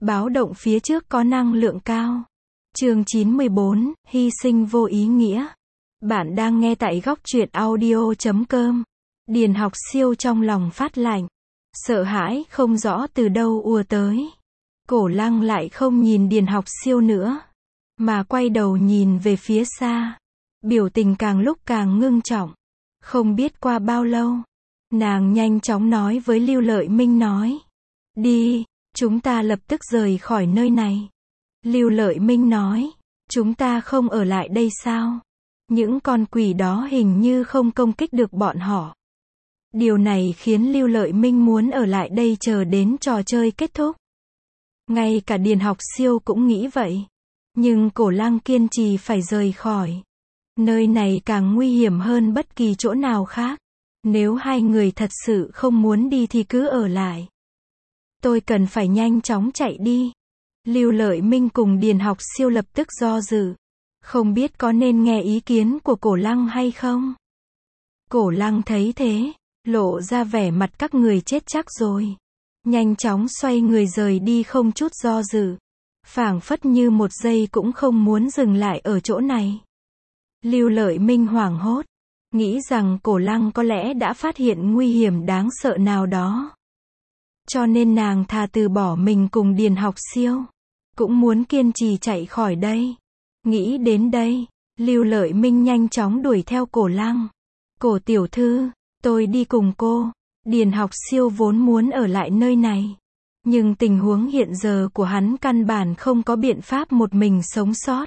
Báo động phía trước có năng lượng cao. Chương 94, hy sinh vô ý nghĩa. Bạn đang nghe tại góc truyện audio.com. Điền Học Siêu trong lòng phát lạnh. Sợ hãi không rõ từ đâu ùa tới. Cổ Lăng lại không nhìn Điền Học Siêu nữa, mà quay đầu nhìn về phía xa. Biểu tình càng lúc càng ngưng trọng. Không biết qua bao lâu, nàng nhanh chóng nói với Lưu Lợi Minh nói. Đi, chúng ta lập tức rời khỏi nơi này. Lưu Lợi Minh nói. Chúng ta không ở lại đây sao? Những con quỷ đó hình như không công kích được bọn họ. Điều này khiến Lưu Lợi Minh muốn ở lại đây chờ đến trò chơi kết thúc. Ngay cả Điền Học Siêu cũng nghĩ vậy. Nhưng Cổ Lăng kiên trì phải rời khỏi. Nơi này càng nguy hiểm hơn bất kỳ chỗ nào khác. Nếu hai người thật sự không muốn đi thì cứ ở lại. Tôi cần phải nhanh chóng chạy đi. Lưu Lợi Minh cùng Điền Học Siêu lập tức do dự. Không biết có nên nghe ý kiến của Cổ Lăng hay không? Cổ Lăng thấy thế, lộ ra vẻ mặt các người chết chắc rồi. Nhanh chóng xoay người rời đi không chút do dự. Phảng phất như một giây cũng không muốn dừng lại ở chỗ này. Lưu Lợi Minh hoảng hốt, nghĩ rằng Cổ Lăng có lẽ đã phát hiện nguy hiểm đáng sợ nào đó. Cho nên nàng thà từ bỏ mình cùng Điền Học Siêu, cũng muốn kiên trì chạy khỏi đây. Nghĩ đến đây, Lưu Lợi Minh nhanh chóng đuổi theo Cổ Lăng. Cổ tiểu thư, tôi đi cùng cô. Điền Học Siêu vốn muốn ở lại nơi này. Nhưng tình huống hiện giờ của hắn căn bản không có biện pháp một mình sống sót.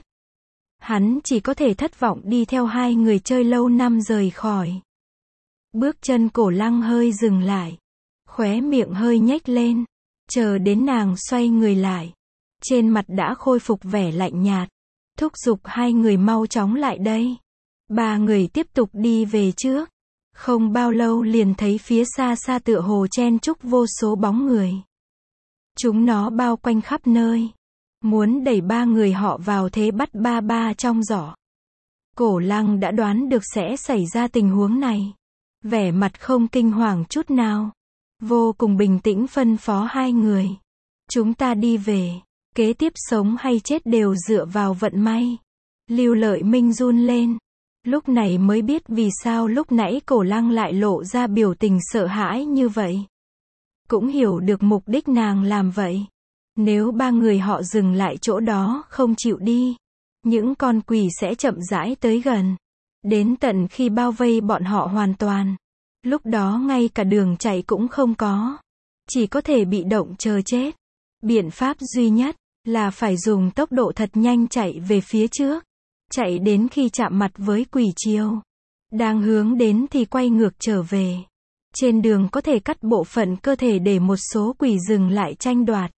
Hắn chỉ có thể thất vọng đi theo hai người chơi lâu năm rời khỏi. Bước chân Cổ Lăng hơi dừng lại. Khóe miệng hơi nhếch lên. Chờ đến nàng xoay người lại. Trên mặt đã khôi phục vẻ lạnh nhạt. Thúc giục hai người mau chóng lại đây. Ba người tiếp tục đi về trước. Không bao lâu liền thấy phía xa xa tựa hồ chen chúc vô số bóng người. Chúng nó bao quanh khắp nơi. Muốn đẩy ba người họ vào thế bắt ba ba trong giỏ. Cổ Lăng đã đoán được sẽ xảy ra tình huống này. Vẻ mặt không kinh hoàng chút nào. Vô cùng bình tĩnh phân phó hai người. Chúng ta đi về. Kế tiếp sống hay chết đều dựa vào vận may. Lưu Lợi Minh run lên. Lúc này mới biết vì sao lúc nãy Cổ Lăng lại lộ ra biểu tình sợ hãi như vậy. Cũng hiểu được mục đích nàng làm vậy. Nếu ba người họ dừng lại chỗ đó không chịu đi, những con quỷ sẽ chậm rãi tới gần. Đến tận khi bao vây bọn họ hoàn toàn. Lúc đó ngay cả đường chạy cũng không có. Chỉ có thể bị động chờ chết. Biện pháp duy nhất là phải dùng tốc độ thật nhanh chạy về phía trước. Chạy đến khi chạm mặt với quỷ chiêu. Đang hướng đến thì quay ngược trở về. Trên đường có thể cắt bộ phận cơ thể để một số quỷ dừng lại tranh đoạt.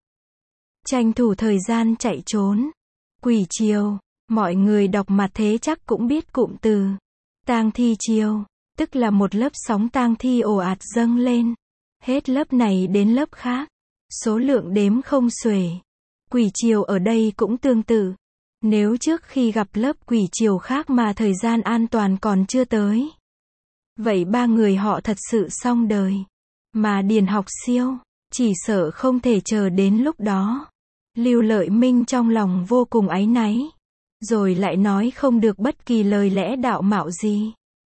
Tranh thủ thời gian chạy trốn. Quỷ chiêu. Mọi người đọc mặt thế chắc cũng biết cụm từ. Tang thi chiêu. Tức là một lớp sóng tang thi ồ ạt dâng lên. Hết lớp này đến lớp khác. Số lượng đếm không xuể. Quỷ chiêu ở đây cũng tương tự. Nếu trước khi gặp lớp quỷ chiêu khác mà thời gian an toàn còn chưa tới, vậy ba người họ thật sự xong đời. Mà Điền Học Siêu, chỉ sợ không thể chờ đến lúc đó. Lưu Lợi Minh trong lòng vô cùng áy náy. Rồi lại nói không được bất kỳ lời lẽ đạo mạo gì.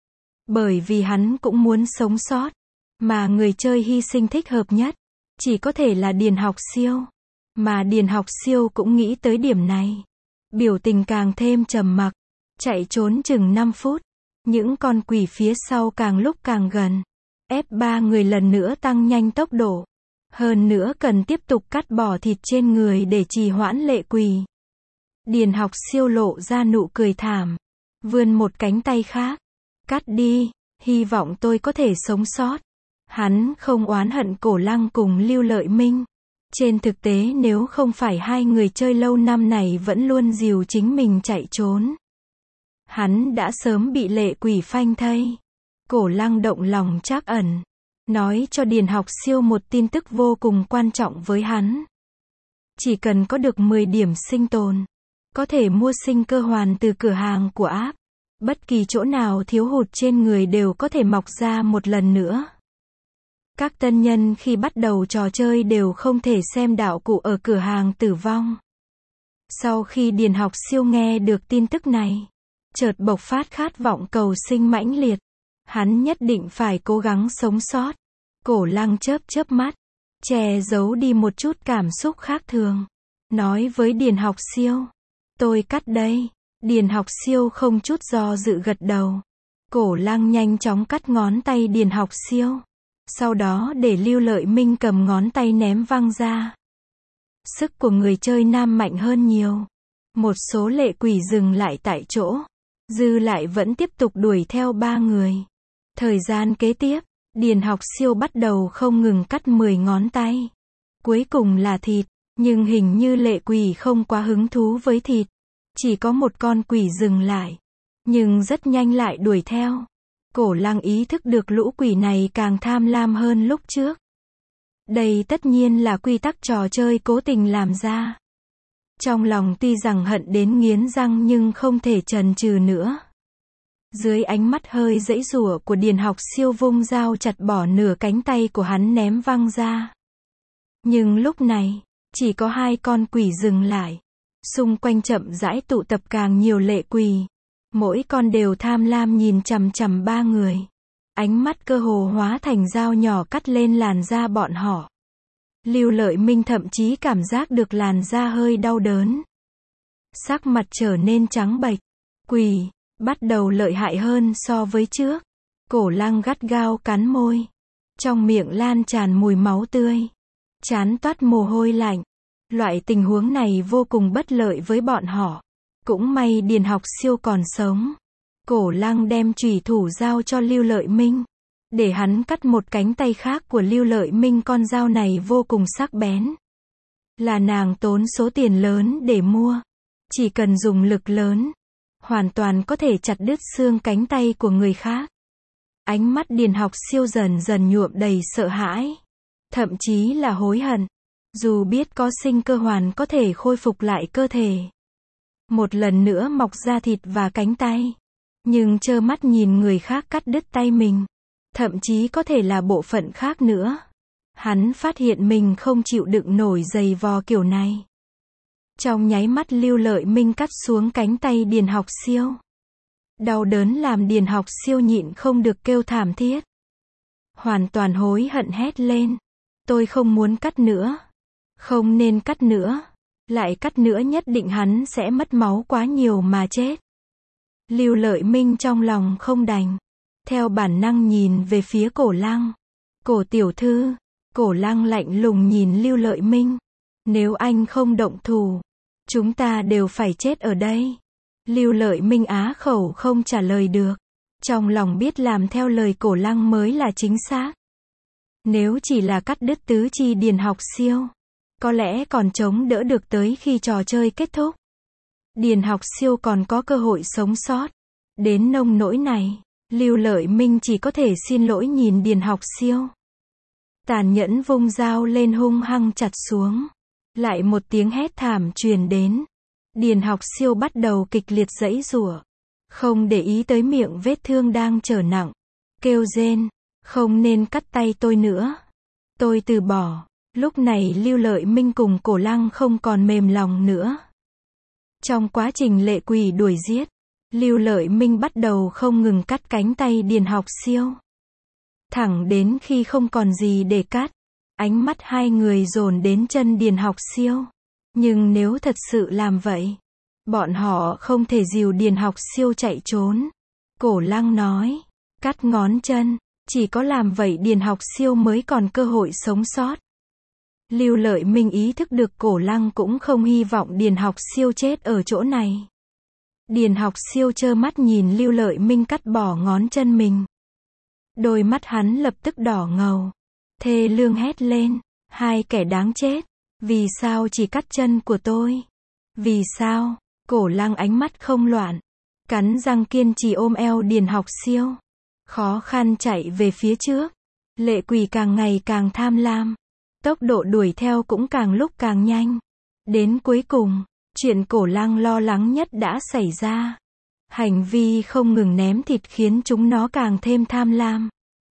Bởi vì hắn cũng muốn sống sót. Mà người chơi hy sinh thích hợp nhất, chỉ có thể là Điền Học Siêu. Mà Điền Học Siêu cũng nghĩ tới điểm này. Biểu tình càng thêm trầm mặc. Chạy trốn chừng 5 phút. Những con quỷ phía sau càng lúc càng gần. Ép ba người lần nữa tăng nhanh tốc độ. Hơn nữa cần tiếp tục cắt bỏ thịt trên người để trì hoãn lệ quỷ. Điền Học Siêu lộ ra nụ cười thảm. Vươn một cánh tay khác. Cắt đi, hy vọng tôi có thể sống sót. Hắn không oán hận Cổ Lăng cùng Lưu Lợi Minh. Trên thực tế nếu không phải hai người chơi lâu năm này vẫn luôn dìu chính mình chạy trốn, hắn đã sớm bị lệ quỷ phanh thây. Cổ Lăng động lòng trắc ẩn. Nói cho Điền Học Siêu một tin tức vô cùng quan trọng với hắn. Chỉ cần có được 10 điểm sinh tồn, có thể mua sinh cơ hoàn từ cửa hàng của app. Bất kỳ chỗ nào thiếu hụt trên người đều có thể mọc ra một lần nữa. Các tân nhân khi bắt đầu trò chơi đều không thể xem đạo cụ ở cửa hàng tử vong. Sau khi Điền Học Siêu nghe được tin tức này, chợt bộc phát khát vọng cầu sinh mãnh liệt. Hắn nhất định phải cố gắng sống sót. Cổ Lăng chớp chớp mắt, che giấu đi một chút cảm xúc khác thường. Nói với Điền Học Siêu, tôi cắt đây. Điền Học Siêu không chút do dự gật đầu. Cổ Lăng nhanh chóng cắt ngón tay Điền Học Siêu. Sau đó để Lưu Lợi Minh cầm ngón tay ném văng ra. Sức của người chơi nam mạnh hơn nhiều. Một số lệ quỷ dừng lại tại chỗ. Dư lại vẫn tiếp tục đuổi theo 3 người. Thời gian kế tiếp, Điền Học Siêu bắt đầu không ngừng cắt 10 ngón tay. Cuối cùng là thịt, nhưng hình như lệ quỷ không quá hứng thú với thịt. Chỉ có một con quỷ dừng lại, nhưng rất nhanh lại đuổi theo. Cổ Lăng ý thức được lũ quỷ này càng tham lam hơn lúc trước. Đây tất nhiên là quy tắc trò chơi cố tình làm ra. Trong lòng tuy rằng hận đến nghiến răng nhưng không thể chần chừ nữa. Dưới ánh mắt hơi giãy giụa của Điền Học Siêu vung dao chặt bỏ nửa cánh tay của hắn ném văng ra. Nhưng lúc này, chỉ có 2 con quỷ dừng lại. Xung quanh chậm rãi tụ tập càng nhiều lệ quỷ. Mỗi con đều tham lam nhìn chằm chằm 3 người. Ánh mắt cơ hồ hóa thành dao nhỏ cắt lên làn da bọn họ. Lưu Lợi Minh thậm chí cảm giác được làn da hơi đau đớn. Sắc mặt trở nên trắng bệch. Quỷ bắt đầu lợi hại hơn so với trước. Cổ Lăng gắt gao cắn môi. Trong miệng lan tràn mùi máu tươi. Trán toát mồ hôi lạnh. Loại tình huống này vô cùng bất lợi với bọn họ. Cũng may Điền Học Siêu còn sống. Cổ Lăng đem chủy thủ giao cho Lưu Lợi Minh. Để hắn cắt một cánh tay khác của Lưu Lợi Minh. Con dao này vô cùng sắc bén. Là nàng tốn số tiền lớn để mua. Chỉ cần dùng lực lớn, hoàn toàn có thể chặt đứt xương cánh tay của người khác. Ánh mắt Điền Học Siêu dần dần nhuộm đầy sợ hãi. Thậm chí là hối hận. Dù biết có sinh cơ hoàn có thể khôi phục lại cơ thể. Một lần nữa mọc ra thịt và cánh tay. Nhưng trơ mắt nhìn người khác cắt đứt tay mình. Thậm chí có thể là bộ phận khác nữa. Hắn phát hiện mình không chịu đựng nổi giày vò kiểu này. Trong nháy mắt Lưu Lợi Minh cắt xuống cánh tay Điền Học Siêu. Đau đớn làm Điền Học Siêu nhịn không được kêu thảm thiết. Hoàn toàn hối hận hét lên. Tôi không muốn cắt nữa. Không nên cắt nữa. Lại cắt nữa nhất định hắn sẽ mất máu quá nhiều mà chết. Lưu Lợi Minh trong lòng không đành. Theo bản năng nhìn về phía Cổ Lăng. Cổ tiểu thư. Cổ Lăng lạnh lùng nhìn Lưu Lợi Minh. Nếu anh không động thủ, chúng ta đều phải chết ở đây. Lưu Lợi Minh á khẩu không trả lời được. Trong lòng biết làm theo lời Cổ Lăng mới là chính xác. Nếu chỉ là cắt đứt tứ chi Điền Học Siêu, có lẽ còn chống đỡ được tới khi trò chơi kết thúc. Điền Học Siêu còn có cơ hội sống sót. Đến nông nỗi này, Lưu Lợi Minh chỉ có thể xin lỗi nhìn Điền Học Siêu. Tàn nhẫn vung dao lên hung hăng chặt xuống. Lại một tiếng hét thảm truyền đến. Điền Học Siêu bắt đầu kịch liệt giãy giụa. Không để ý tới miệng vết thương đang trở nặng. Kêu rên. Không nên cắt tay tôi nữa. Tôi từ bỏ. Lúc này Lưu Lợi Minh cùng Cổ Lăng không còn mềm lòng nữa. Trong quá trình lệ quỷ đuổi giết, Lưu Lợi Minh bắt đầu không ngừng cắt cánh tay Điền Học Siêu. Thẳng đến khi không còn gì để cắt, ánh mắt hai người dồn đến chân Điền Học Siêu. Nhưng nếu thật sự làm vậy, bọn họ không thể dìu Điền Học Siêu chạy trốn. Cổ Lăng nói, cắt ngón chân, chỉ có làm vậy Điền Học Siêu mới còn cơ hội sống sót. Lưu Lợi Minh ý thức được Cổ Lăng cũng không hy vọng Điền Học Siêu chết ở chỗ này. Điền Học Siêu trơ mắt nhìn Lưu Lợi Minh cắt bỏ ngón chân mình. Đôi mắt hắn lập tức đỏ ngầu. Thê lương hét lên, hai kẻ đáng chết. Vì sao chỉ cắt chân của tôi? Vì sao? Cổ Lăng ánh mắt không loạn. Cắn răng kiên trì ôm eo Điền Học Siêu. Khó khăn chạy về phía trước. Lệ quỷ càng ngày càng tham lam. Tốc độ đuổi theo cũng càng lúc càng nhanh. Đến cuối cùng, chuyện Cổ Lăng lo lắng nhất đã xảy ra. Hành vi không ngừng ném thịt khiến chúng nó càng thêm tham lam.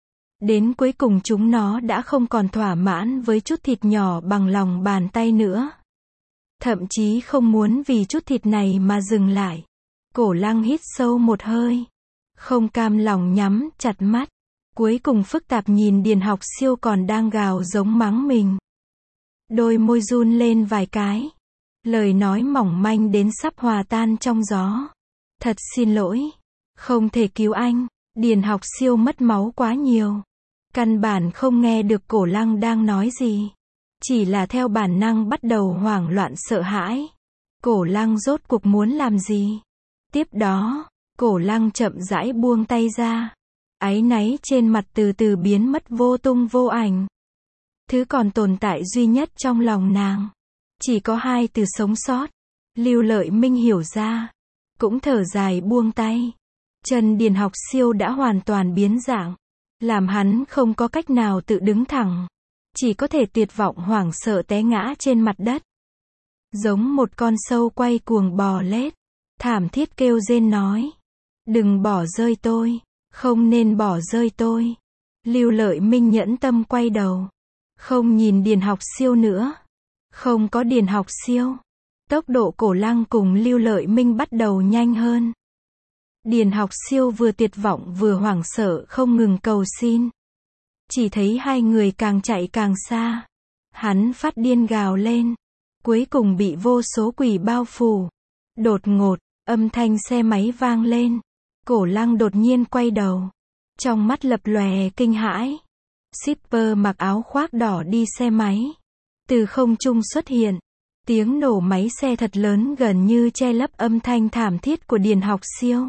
Đến cuối cùng chúng nó đã không còn thỏa mãn với chút thịt nhỏ bằng lòng bàn tay nữa. Thậm chí không muốn vì chút thịt này mà dừng lại. Cổ Lăng hít sâu một hơi. Không cam lòng nhắm chặt mắt. Cuối cùng phức tạp nhìn Điền Học Siêu còn đang gào giống mắng mình. Đôi môi run lên vài cái. Lời nói mỏng manh đến sắp hòa tan trong gió. Thật xin lỗi. Không thể cứu anh. Điền Học Siêu mất máu quá nhiều. Căn bản không nghe được Cổ Lăng đang nói gì. Chỉ là theo bản năng bắt đầu hoảng loạn sợ hãi. Cổ Lăng rốt cuộc muốn làm gì? Tiếp đó, Cổ Lăng chậm rãi buông tay ra. Áy náy trên mặt từ từ biến mất vô tung vô ảnh. Thứ còn tồn tại duy nhất trong lòng nàng. Chỉ có hai từ sống sót. Lưu Lợi Minh hiểu ra. Cũng thở dài buông tay. Chân Điền Học Siêu đã hoàn toàn biến dạng. Làm hắn không có cách nào tự đứng thẳng. Chỉ có thể tuyệt vọng hoảng sợ té ngã trên mặt đất. Giống một con sâu quay cuồng bò lết. Thảm thiết kêu rên nói. Đừng bỏ rơi tôi. Không nên bỏ rơi tôi. Lưu Lợi Minh nhẫn tâm quay đầu. Không nhìn Điền Học Siêu nữa. Không có Điền Học Siêu. Tốc độ Cổ Lăng cùng Lưu Lợi Minh bắt đầu nhanh hơn. Điền Học Siêu vừa tuyệt vọng vừa hoảng sợ không ngừng cầu xin. Chỉ thấy hai người càng chạy càng xa. Hắn phát điên gào lên. Cuối cùng bị vô số quỷ bao phủ. Đột ngột, âm thanh xe máy vang lên. Cổ Lăng đột nhiên quay đầu. Trong mắt lập lòe kinh hãi. Shipper mặc áo khoác đỏ đi xe máy. Từ không trung xuất hiện. Tiếng nổ máy xe thật lớn gần như che lấp âm thanh thảm thiết của Điền Học Siêu.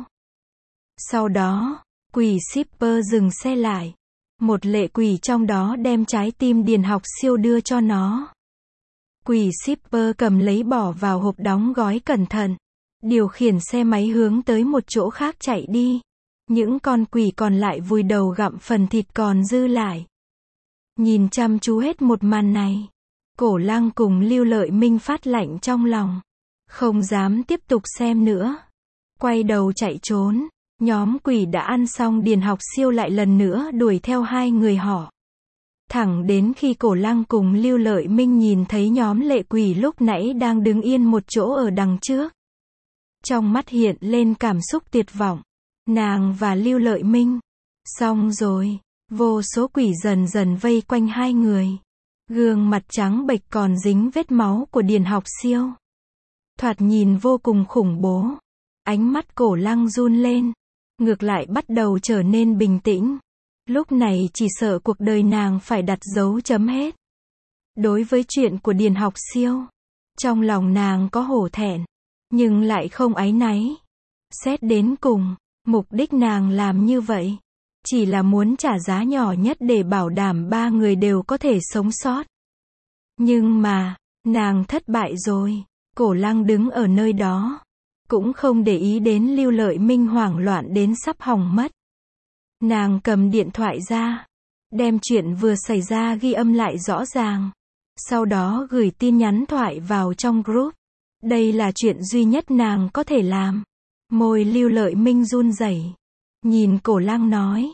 Sau đó, quỷ shipper dừng xe lại. Một lệ quỷ trong đó đem trái tim Điền Học Siêu đưa cho nó. Quỷ shipper cầm lấy bỏ vào hộp đóng gói cẩn thận. Điều khiển xe máy hướng tới một chỗ khác chạy đi. Những con quỷ còn lại vùi đầu gặm phần thịt còn dư lại. Nhìn chăm chú hết một màn này. Cổ Lăng cùng Lưu Lợi Minh phát lạnh trong lòng. Không dám tiếp tục xem nữa. Quay đầu chạy trốn. Nhóm quỷ đã ăn xong Điền Học Siêu lại lần nữa đuổi theo hai người họ. Thẳng đến khi Cổ Lăng cùng Lưu Lợi Minh nhìn thấy nhóm lệ quỷ lúc nãy đang đứng yên một chỗ ở đằng trước. Trong mắt hiện lên cảm xúc tuyệt vọng. Nàng và Lưu Lợi Minh. Xong rồi. Vô số quỷ dần dần vây quanh hai người. Gương mặt trắng bệch còn dính vết máu của Điền Học Siêu. Thoạt nhìn vô cùng khủng bố. Ánh mắt Cổ Lăng run lên. Ngược lại bắt đầu trở nên bình tĩnh. Lúc này chỉ sợ cuộc đời nàng phải đặt dấu chấm hết. Đối với chuyện của Điền Học Siêu. Trong lòng nàng có hổ thẹn. Nhưng lại không áy náy. Xét đến cùng. Mục đích nàng làm như vậy. Chỉ là muốn trả giá nhỏ nhất để bảo đảm ba người đều có thể sống sót. Nhưng mà, nàng thất bại rồi. Cổ Lăng đứng ở nơi đó. Cũng không để ý đến Lưu Lợi Minh hoảng loạn đến sắp hỏng mất. Nàng cầm điện thoại ra. Đem chuyện vừa xảy ra ghi âm lại rõ ràng. Sau đó gửi tin nhắn thoại vào trong group. Đây là chuyện duy nhất nàng có thể làm. Môi Lưu Lợi Minh run rẩy. Nhìn Cổ Lăng nói.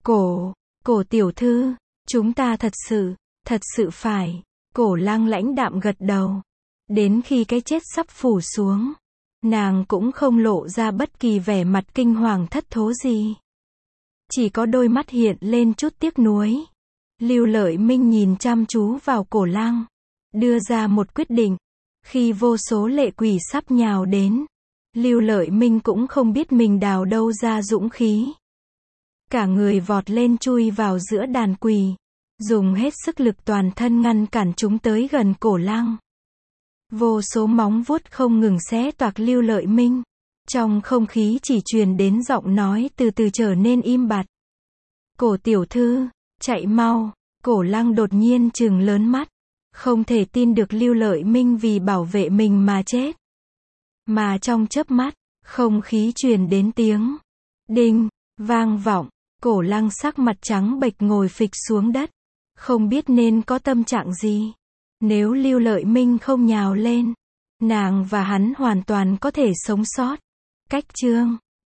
Cổ tiểu thư. Chúng ta thật sự phải. Cổ Lăng lãnh đạm gật đầu. Đến khi cái chết sắp phủ xuống. Nàng cũng không lộ ra bất kỳ vẻ mặt kinh hoàng thất thố gì. Chỉ có đôi mắt hiện lên chút tiếc nuối. Lưu Lợi Minh nhìn chăm chú vào Cổ Lăng. Đưa ra một quyết định. Khi vô số lệ quỷ sắp nhào đến. Lưu Lợi Minh cũng không biết mình đào đâu ra dũng khí. Cả người vọt lên chui vào giữa đàn quỷ. Dùng hết sức lực toàn thân ngăn cản chúng tới gần Cổ Lăng. Vô số móng vuốt không ngừng xé toạc Lưu Lợi Minh. Trong không khí chỉ truyền đến giọng nói từ từ trở nên im bặt. Cổ tiểu thư, chạy mau. Cổ Lăng đột nhiên trừng lớn mắt. Không thể tin được Lưu Lợi Minh vì bảo vệ mình mà chết. Mà trong chớp mắt, không khí truyền đến tiếng đinh, vang vọng. Cổ Lăng sắc mặt trắng bệch ngồi phịch xuống đất. Không biết nên có tâm trạng gì. Nếu Lưu Lợi Minh không nhào lên, nàng và hắn hoàn toàn có thể sống sót. Cách chương